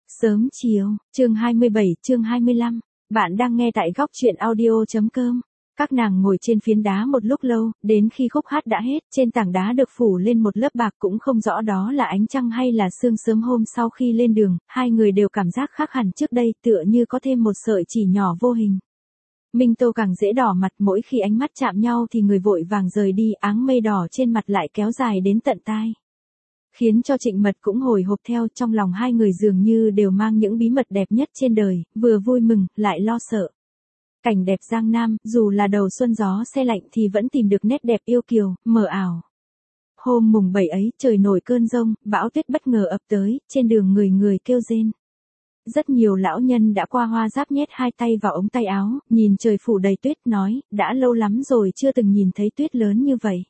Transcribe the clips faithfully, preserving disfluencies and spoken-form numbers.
Sớm chiều, chương hai mươi bảy, chương hai mươi lăm. Bạn đang nghe tại góc truyện audio.com. Các nàng ngồi trên phiến đá một lúc lâu, đến khi khúc hát đã hết, trên tảng đá được phủ lên một lớp bạc cũng không rõ đó là ánh trăng hay là sương sớm hôm sau khi lên đường, hai người đều cảm giác khác hẳn trước đây, tựa như có thêm một sợi chỉ nhỏ vô hình. Minh Tô càng dễ đỏ mặt, mỗi khi ánh mắt chạm nhau thì người vội vàng rời đi, áng mây đỏ trên mặt lại kéo dài đến tận tai. Khiến cho Trịnh Mật cũng hồi hộp theo, trong lòng hai người dường như đều mang những bí mật đẹp nhất trên đời, vừa vui mừng, lại lo sợ. Cảnh đẹp Giang Nam, dù là đầu xuân gió se lạnh thì vẫn tìm được nét đẹp yêu kiều, mờ ảo. Hôm mùng bảy ấy, trời nổi cơn giông, bão tuyết bất ngờ ập tới, trên đường người người kêu rên. Rất nhiều lão nhân đã qua hoa giáp nhét hai tay vào ống tay áo, nhìn trời phủ đầy tuyết nói, đã lâu lắm rồi chưa từng nhìn thấy tuyết lớn như vậy.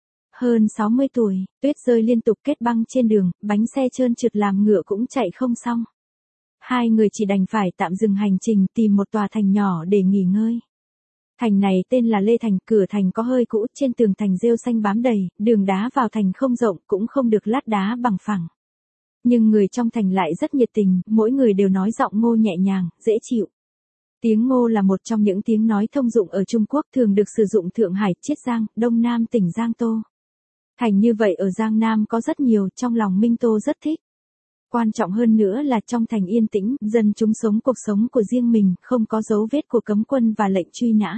Hơn sáu mươi tuổi, tuyết rơi liên tục kết băng trên đường, bánh xe trơn trượt làm ngựa cũng chạy không xong. Hai người chỉ đành phải tạm dừng hành trình tìm một tòa thành nhỏ để nghỉ ngơi. Thành này tên là Lê Thành, cửa thành có hơi cũ, trên tường thành rêu xanh bám đầy, đường đá vào thành không rộng cũng không được lát đá bằng phẳng. Nhưng người trong thành lại rất nhiệt tình, mỗi người đều nói giọng Ngô nhẹ nhàng, dễ chịu. Tiếng Ngô là một trong những tiếng nói thông dụng ở Trung Quốc, thường được sử dụng Thượng Hải, Chiết Giang, Đông Nam tỉnh Giang Tô. Thành như vậy ở Giang Nam có rất nhiều, trong lòng Minh Tô rất thích. Quan trọng hơn nữa là trong thành yên tĩnh, dân chúng sống cuộc sống của riêng mình, không có dấu vết của cấm quân và lệnh truy nã.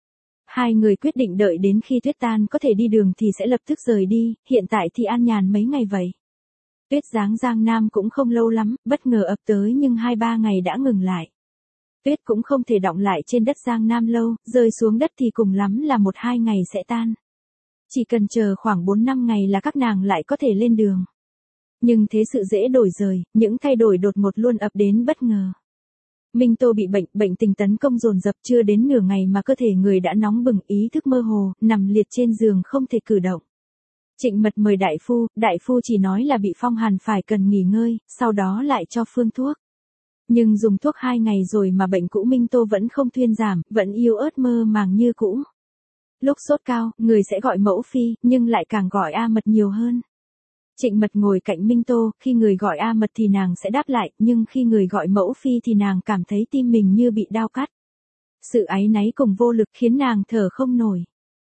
Hai người quyết định đợi đến khi tuyết tan có thể đi đường thì sẽ lập tức rời đi, hiện tại thì an nhàn mấy ngày vậy. Tuyết giáng Giang Nam cũng không lâu lắm, bất ngờ ập tới nhưng hai ba ngày đã ngừng lại. Tuyết cũng không thể đọng lại trên đất Giang Nam lâu, rơi xuống đất thì cùng lắm là một hai ngày sẽ tan. Chỉ cần chờ khoảng bốn năm ngày là các nàng lại có thể lên đường. Nhưng thế sự dễ đổi rời, những thay đổi đột ngột luôn ập đến bất ngờ. Minh Tô bị bệnh, bệnh tình tấn công dồn dập, chưa đến nửa ngày mà cơ thể người đã nóng bừng, ý thức mơ hồ, nằm liệt trên giường không thể cử động. Trịnh Mật mời đại phu, đại phu chỉ nói là bị phong hàn phải cần nghỉ ngơi, sau đó lại cho phương thuốc. Nhưng dùng thuốc hai ngày rồi mà bệnh cũ Minh Tô vẫn không thuyên giảm, vẫn yếu ớt mơ màng như cũ. Lúc sốt cao, người sẽ gọi mẫu phi, nhưng lại càng gọi A Mật nhiều hơn. Trịnh Mật ngồi cạnh Minh Tô, khi người gọi A Mật thì nàng sẽ đáp lại, nhưng khi người gọi mẫu phi thì nàng cảm thấy tim mình như bị đao cắt. Sự áy náy cùng vô lực khiến nàng thở không nổi.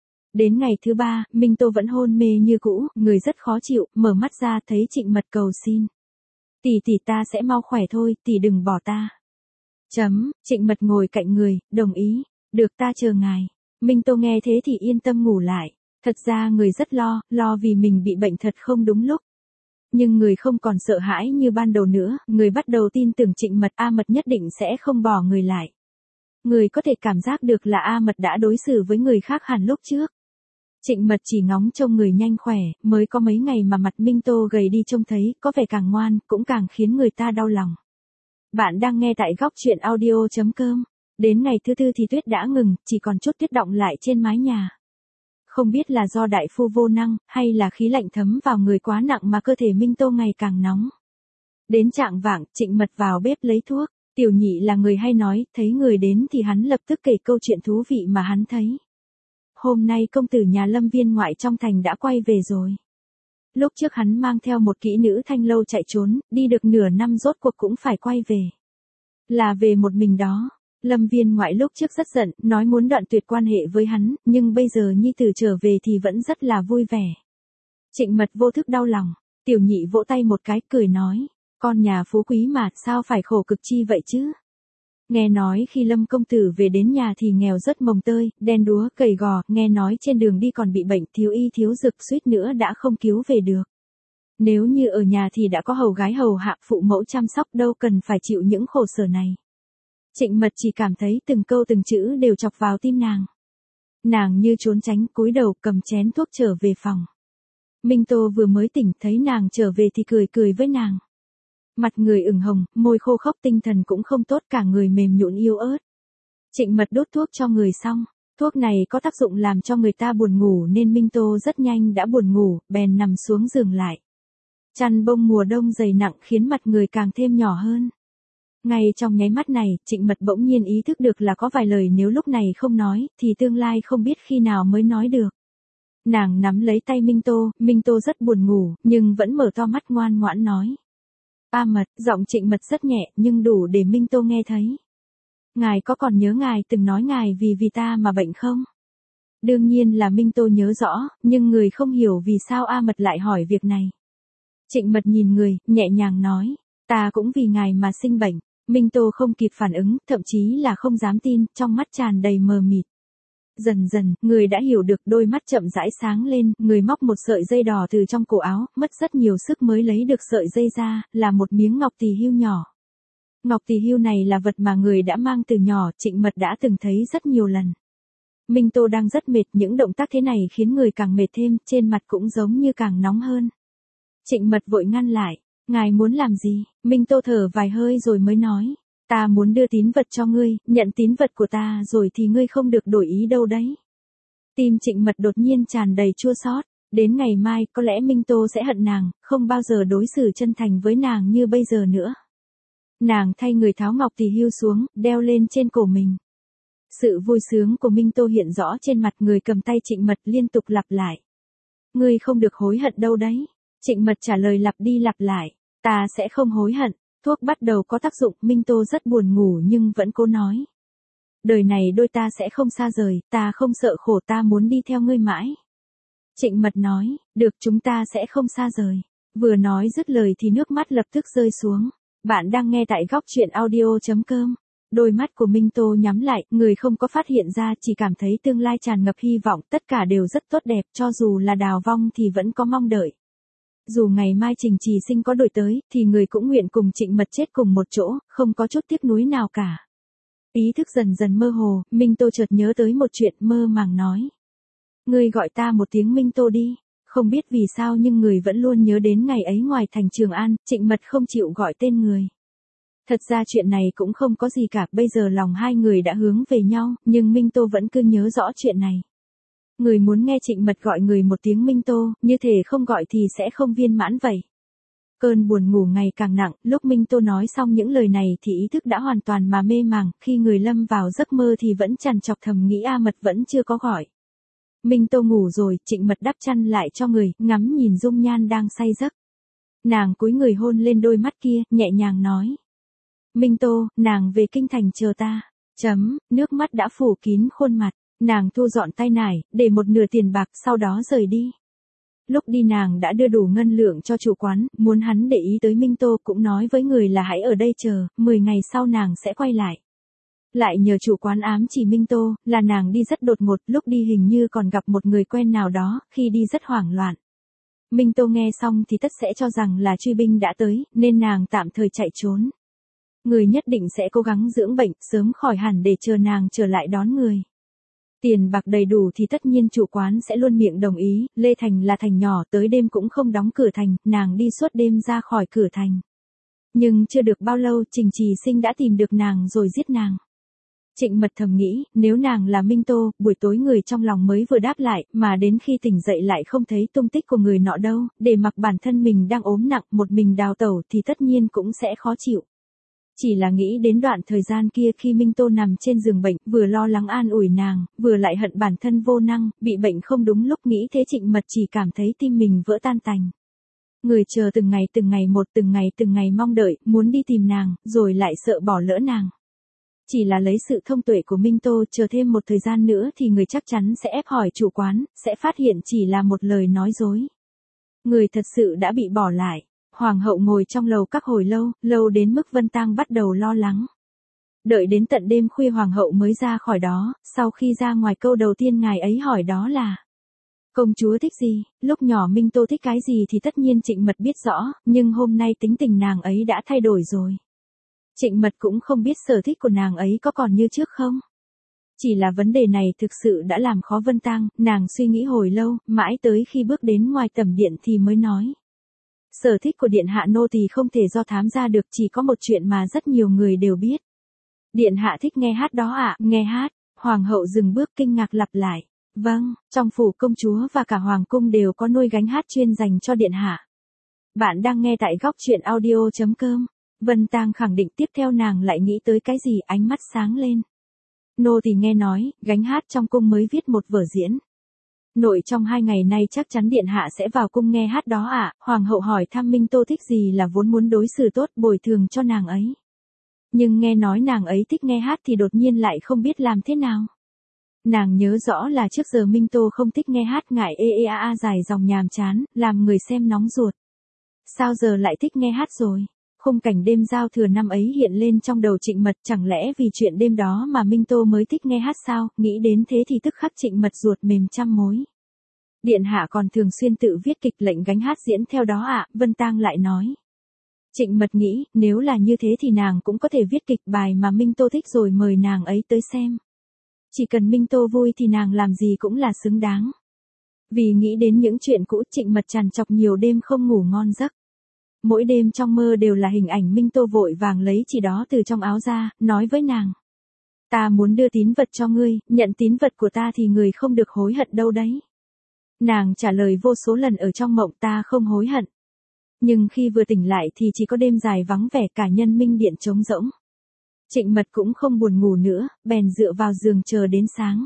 Đến ngày thứ ba, Minh Tô vẫn hôn mê như cũ, người rất khó chịu, mở mắt ra thấy Trịnh Mật cầu xin. Tỷ tỷ ta sẽ mau khỏe thôi, tỷ đừng bỏ ta. Chấm, Trịnh Mật ngồi cạnh người, đồng ý, được ta chờ ngài. Minh Tô nghe thế thì yên tâm ngủ lại. Thật ra người rất lo, lo vì mình bị bệnh thật không đúng lúc. Nhưng người không còn sợ hãi như ban đầu nữa, người bắt đầu tin tưởng Trịnh Mật, A Mật nhất định sẽ không bỏ người lại. Người có thể cảm giác được là A Mật đã đối xử với người khác hẳn lúc trước. Trịnh Mật chỉ ngóng trông người nhanh khỏe, mới có mấy ngày mà mặt Minh Tô gầy đi trông thấy, có vẻ càng ngoan, cũng càng khiến người ta đau lòng. Bạn đang nghe tại góc truyện audio.com. Đến ngày thứ tư thì tuyết đã ngừng, chỉ còn chút tuyết đọng lại trên mái nhà. Không biết là do đại phu vô năng, hay là khí lạnh thấm vào người quá nặng mà cơ thể Minh Tô ngày càng nóng. Đến trạng vạng, Trịnh Mật vào bếp lấy thuốc, Tiểu Nhị là người hay nói, thấy người đến thì hắn lập tức kể câu chuyện thú vị mà hắn thấy. Hôm nay công tử nhà Lâm viên ngoại trong thành đã quay về rồi. Lúc trước hắn mang theo một kỹ nữ thanh lâu chạy trốn, đi được nửa năm rốt cuộc cũng phải quay về. Là về một mình đó. Lâm viên ngoại lúc trước rất giận, nói muốn đoạn tuyệt quan hệ với hắn, nhưng bây giờ nhi tử trở về thì vẫn rất là vui vẻ. Trịnh Mật vô thức đau lòng, Tiểu Nhị vỗ tay một cái, cười nói, con nhà phú quý mà, sao phải khổ cực chi vậy chứ? Nghe nói khi Lâm công tử về đến nhà thì nghèo rất mồng tơi, đen đúa, gầy gò, nghe nói trên đường đi còn bị bệnh, thiếu y thiếu dược, suýt nữa đã không cứu về được. Nếu như ở nhà thì đã có hầu gái hầu hạ phụ mẫu chăm sóc, đâu cần phải chịu những khổ sở này. Trịnh Mật chỉ cảm thấy từng câu từng chữ đều chọc vào tim nàng. Nàng như trốn tránh, cúi đầu cầm chén thuốc trở về phòng. Minh Tô vừa mới tỉnh, thấy nàng trở về thì cười cười với nàng. Mặt người ửng hồng, môi khô khốc, tinh thần cũng không tốt, cả người mềm nhũn yếu ớt. Trịnh Mật đốt thuốc cho người xong, thuốc này có tác dụng làm cho người ta buồn ngủ nên Minh Tô rất nhanh đã buồn ngủ, bèn nằm xuống giường lại. Chăn bông mùa đông dày nặng khiến mặt người càng thêm nhỏ hơn. Ngay trong nháy mắt này, Trịnh Mật bỗng nhiên ý thức được là có vài lời nếu lúc này không nói, thì tương lai không biết khi nào mới nói được. Nàng nắm lấy tay Minh Tô, Minh Tô rất buồn ngủ, nhưng vẫn mở to mắt ngoan ngoãn nói. A Mật, giọng Trịnh Mật rất nhẹ nhưng đủ để Minh Tô nghe thấy. Ngài có còn nhớ ngài từng nói ngài vì vì ta mà bệnh không? Đương nhiên là Minh Tô nhớ rõ, nhưng người không hiểu vì sao A Mật lại hỏi việc này. Trịnh Mật nhìn người, nhẹ nhàng nói, ta cũng vì ngài mà sinh bệnh. Minh Tô không kịp phản ứng, thậm chí là không dám tin, trong mắt tràn đầy mờ mịt. Dần dần, người đã hiểu được, đôi mắt chậm rãi sáng lên, người móc một sợi dây đỏ từ trong cổ áo, mất rất nhiều sức mới lấy được sợi dây ra, là một miếng ngọc tỳ hưu nhỏ. Ngọc tỳ hưu này là vật mà người đã mang từ nhỏ, Trịnh Mật đã từng thấy rất nhiều lần. Minh Tô đang rất mệt, những động tác thế này khiến người càng mệt thêm, trên mặt cũng giống như càng nóng hơn. Trịnh Mật vội ngăn lại, ngài muốn làm gì? Minh Tô thở vài hơi rồi mới nói, ta muốn đưa tín vật cho ngươi, nhận tín vật của ta rồi thì ngươi không được đổi ý đâu đấy. Tim Trịnh Mật đột nhiên tràn đầy chua xót, đến ngày mai có lẽ Minh Tô sẽ hận nàng, không bao giờ đối xử chân thành với nàng như bây giờ nữa. Nàng thay người tháo ngọc tỳ hưu xuống, đeo lên trên cổ mình. Sự vui sướng của Minh Tô hiện rõ trên mặt, người cầm tay Trịnh Mật liên tục lặp lại. Ngươi không được hối hận đâu đấy. Trịnh Mật trả lời lặp đi lặp lại, ta sẽ không hối hận. Thuốc bắt đầu có tác dụng, Minh Tô rất buồn ngủ nhưng vẫn cố nói. Đời này đôi ta sẽ không xa rời, ta không sợ khổ, ta muốn đi theo ngươi mãi. Trịnh Mật nói, được, chúng ta sẽ không xa rời. Vừa nói dứt lời thì nước mắt lập tức rơi xuống. Bạn đang nghe tại góc truyện audio chấm com. Đôi mắt của Minh Tô nhắm lại, người không có phát hiện ra, chỉ cảm thấy tương lai tràn ngập hy vọng, tất cả đều rất tốt đẹp, cho dù là đào vong thì vẫn có mong đợi. Dù ngày mai Trình Trì Sinh có đổi tới, thì người cũng nguyện cùng Trịnh Mật chết cùng một chỗ, không có chút tiếc nuối nào cả. Ý thức dần dần mơ hồ, Minh Tô chợt nhớ tới một chuyện, mơ màng nói. Ngươi gọi ta một tiếng Minh Tô đi. Không biết vì sao nhưng người vẫn luôn nhớ đến ngày ấy ngoài thành Trường An, Trịnh Mật không chịu gọi tên người. Thật ra chuyện này cũng không có gì cả, bây giờ lòng hai người đã hướng về nhau, nhưng Minh Tô vẫn cứ nhớ rõ chuyện này. Người muốn nghe Trịnh Mật gọi người một tiếng Minh Tô, như thể không gọi thì sẽ không viên mãn vậy. Cơn buồn ngủ ngày càng nặng, lúc Minh Tô nói xong những lời này thì ý thức đã hoàn toàn mà mê màng, khi người lâm vào giấc mơ thì vẫn trằn trọc thầm nghĩ A Mật vẫn chưa có gọi. Minh Tô ngủ rồi, Trịnh Mật đắp chăn lại cho người, ngắm nhìn dung nhan đang say giấc. Nàng cúi người hôn lên đôi mắt kia, nhẹ nhàng nói. Minh Tô, nàng về kinh thành chờ ta. Chấm, nước mắt đã phủ kín khuôn mặt, nàng thu dọn tay nải, để một nửa tiền bạc, sau đó rời đi. Lúc đi nàng đã đưa đủ ngân lượng cho chủ quán, muốn hắn để ý tới Minh Tô, cũng nói với người là hãy ở đây chờ, mười ngày sau nàng sẽ quay lại. Lại nhờ chủ quán ám chỉ Minh Tô, là nàng đi rất đột ngột, lúc đi hình như còn gặp một người quen nào đó, khi đi rất hoảng loạn. Minh Tô nghe xong thì tất sẽ cho rằng là truy binh đã tới, nên nàng tạm thời chạy trốn. Người nhất định sẽ cố gắng dưỡng bệnh, sớm khỏi hẳn để chờ nàng trở lại đón người. Tiền bạc đầy đủ thì tất nhiên chủ quán sẽ luôn miệng đồng ý, Lê Thành là thành nhỏ, tới đêm cũng không đóng cửa thành, nàng đi suốt đêm ra khỏi cửa thành. Nhưng chưa được bao lâu, Trình Trì Sinh đã tìm được nàng rồi giết nàng. Trịnh Mật thầm nghĩ, nếu nàng là Minh Tô, buổi tối người trong lòng mới vừa đáp lại, mà đến khi tỉnh dậy lại không thấy tung tích của người nọ đâu, để mặc bản thân mình đang ốm nặng, một mình đào tẩu thì tất nhiên cũng sẽ khó chịu. Chỉ là nghĩ đến đoạn thời gian kia khi Minh Tô nằm trên giường bệnh, vừa lo lắng an ủi nàng, vừa lại hận bản thân vô năng, bị bệnh không đúng lúc, nghĩ thế Trịnh Mật chỉ cảm thấy tim mình vỡ tan tành. Người chờ từng ngày từng ngày một, từng ngày từng ngày mong đợi, muốn đi tìm nàng, rồi lại sợ bỏ lỡ nàng. Chỉ là lấy sự thông tuệ của Minh Tô, chờ thêm một thời gian nữa thì người chắc chắn sẽ ép hỏi chủ quán, sẽ phát hiện chỉ là một lời nói dối. Người thật sự đã bị bỏ lại. Hoàng hậu ngồi trong lầu các hồi lâu, lâu đến mức Vân Tang bắt đầu lo lắng. Đợi đến tận đêm khuya hoàng hậu mới ra khỏi đó, sau khi ra ngoài câu đầu tiên ngài ấy hỏi đó là: công chúa thích gì? Lúc nhỏ Minh Tô thích cái gì thì tất nhiên Trịnh Mật biết rõ, nhưng hôm nay tính tình nàng ấy đã thay đổi rồi. Trịnh Mật cũng không biết sở thích của nàng ấy có còn như trước không. Chỉ là vấn đề này thực sự đã làm khó Vân Tang, nàng suy nghĩ hồi lâu, mãi tới khi bước đến ngoài tẩm điện thì mới nói. Sở thích của điện hạ nô tỳ không thể do thám ra được, chỉ có một chuyện mà rất nhiều người đều biết. Điện hạ thích nghe hát đó ạ, à? Nghe hát. Hoàng hậu dừng bước kinh ngạc lặp lại. Vâng, trong phủ công chúa và cả hoàng cung đều có nuôi gánh hát chuyên dành cho điện hạ. Bạn đang nghe tại góc truyện audio chấm com. Vân Tang khẳng định, tiếp theo nàng lại nghĩ tới cái gì, ánh mắt sáng lên. Nô tỳ nghe nói, gánh hát trong cung mới viết một vở diễn. Nội trong hai ngày nay chắc chắn điện hạ sẽ vào cung nghe hát đó ạ. Hoàng hậu hỏi thăm Minh Tô thích gì là vốn muốn đối xử tốt bồi thường cho nàng ấy. Nhưng nghe nói nàng ấy thích nghe hát thì đột nhiên lại không biết làm thế nào. Nàng nhớ rõ là trước giờ Minh Tô không thích nghe hát, ngại ê ê a a dài dòng nhàm chán, làm người xem nóng ruột. Sao giờ lại thích nghe hát rồi? Khung cảnh đêm giao thừa năm ấy hiện lên trong đầu Trịnh Mật, chẳng lẽ vì chuyện đêm đó mà Minh Tô mới thích nghe hát sao? Nghĩ đến thế thì tức khắc Trịnh Mật ruột mềm trăm mối. Điện hạ còn thường xuyên tự viết kịch lệnh gánh hát diễn theo đó ạ, Vân Tang lại nói. Trịnh Mật nghĩ, nếu là như thế thì nàng cũng có thể viết kịch bài mà Minh Tô thích rồi mời nàng ấy tới xem. Chỉ cần Minh Tô vui thì nàng làm gì cũng là xứng đáng. Vì nghĩ đến những chuyện cũ, Trịnh Mật trằn trọc nhiều đêm không ngủ ngon giấc. Mỗi đêm trong mơ đều là hình ảnh Minh Tô vội vàng lấy chỉ đó từ trong áo ra, nói với nàng. Ta muốn đưa tín vật cho ngươi, nhận tín vật của ta thì người không được hối hận đâu đấy. Nàng trả lời vô số lần ở trong mộng, ta không hối hận. Nhưng khi vừa tỉnh lại thì chỉ có đêm dài vắng vẻ, cả nhân minh điện trống rỗng. Trịnh Mật cũng không buồn ngủ nữa, bèn dựa vào giường chờ đến sáng.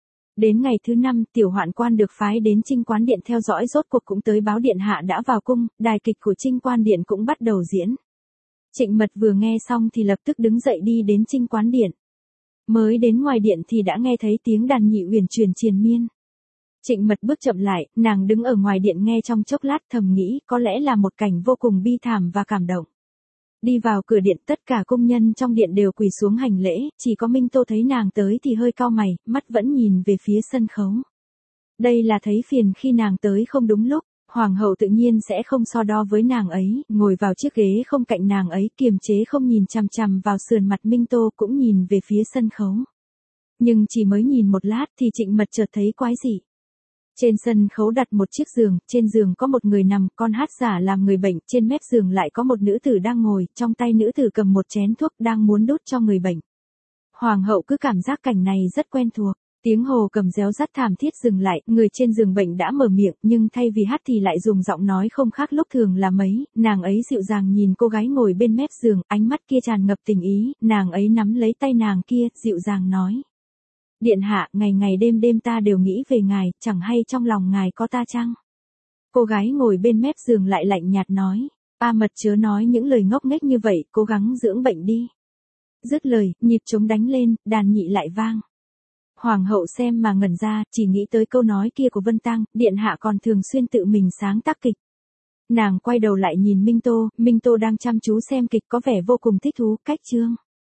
Đến ngày thứ năm, Tiểu Hoạn Quan được phái đến Trinh Quán Điện theo dõi, rốt cuộc cũng tới báo điện hạ đã vào cung, đài kịch của Trinh Quan Điện cũng bắt đầu diễn. Trịnh Mật vừa nghe xong thì lập tức đứng dậy đi đến Trinh Quán Điện. Mới đến ngoài điện thì đã nghe thấy tiếng đàn nhị uyển chuyển triền miên. Trịnh Mật bước chậm lại, nàng đứng ở ngoài điện nghe trong chốc lát, thầm nghĩ có lẽ là một cảnh vô cùng bi thảm và cảm động. Đi vào cửa điện, tất cả công nhân trong điện đều quỳ xuống hành lễ, chỉ có Minh Tô thấy nàng tới thì hơi cau mày, mắt vẫn nhìn về phía sân khấu. Đây là thấy phiền khi nàng tới không đúng lúc, hoàng hậu tự nhiên sẽ không so đo với nàng ấy, ngồi vào chiếc ghế không cạnh nàng ấy, kiềm chế không nhìn chằm chằm vào sườn mặt Minh Tô, cũng nhìn về phía sân khấu. Nhưng chỉ mới nhìn một lát thì Trịnh Mật chợt thấy quái dị. Trên sân khấu đặt một chiếc giường, trên giường có một người nằm, con hát giả làm người bệnh, trên mép giường lại có một nữ tử đang ngồi, trong tay nữ tử cầm một chén thuốc đang muốn đút cho người bệnh. Hoàng hậu cứ cảm giác cảnh này rất quen thuộc, tiếng hồ cầm réo rắt thảm thiết dừng lại, người trên giường bệnh đã mở miệng, nhưng thay vì hát thì lại dùng giọng nói không khác lúc thường là mấy, nàng ấy dịu dàng nhìn cô gái ngồi bên mép giường, ánh mắt kia tràn ngập tình ý, nàng ấy nắm lấy tay nàng kia, dịu dàng nói. Điện hạ, ngày ngày đêm đêm ta đều nghĩ về ngài, chẳng hay trong lòng ngài có ta chăng? Cô gái ngồi bên mép giường lại lạnh nhạt nói, A Mật chớ nói những lời ngốc nghếch như vậy, cố gắng dưỡng bệnh đi. Dứt lời, nhịp trống đánh lên, đàn nhị lại vang. Hoàng hậu xem mà ngẩn ra, chỉ nghĩ tới câu nói kia của Vân Tang, điện hạ còn thường xuyên tự mình sáng tác kịch. Nàng quay đầu lại nhìn Minh Tô, Minh Tô đang chăm chú xem kịch có vẻ vô cùng thích thú, cách chương.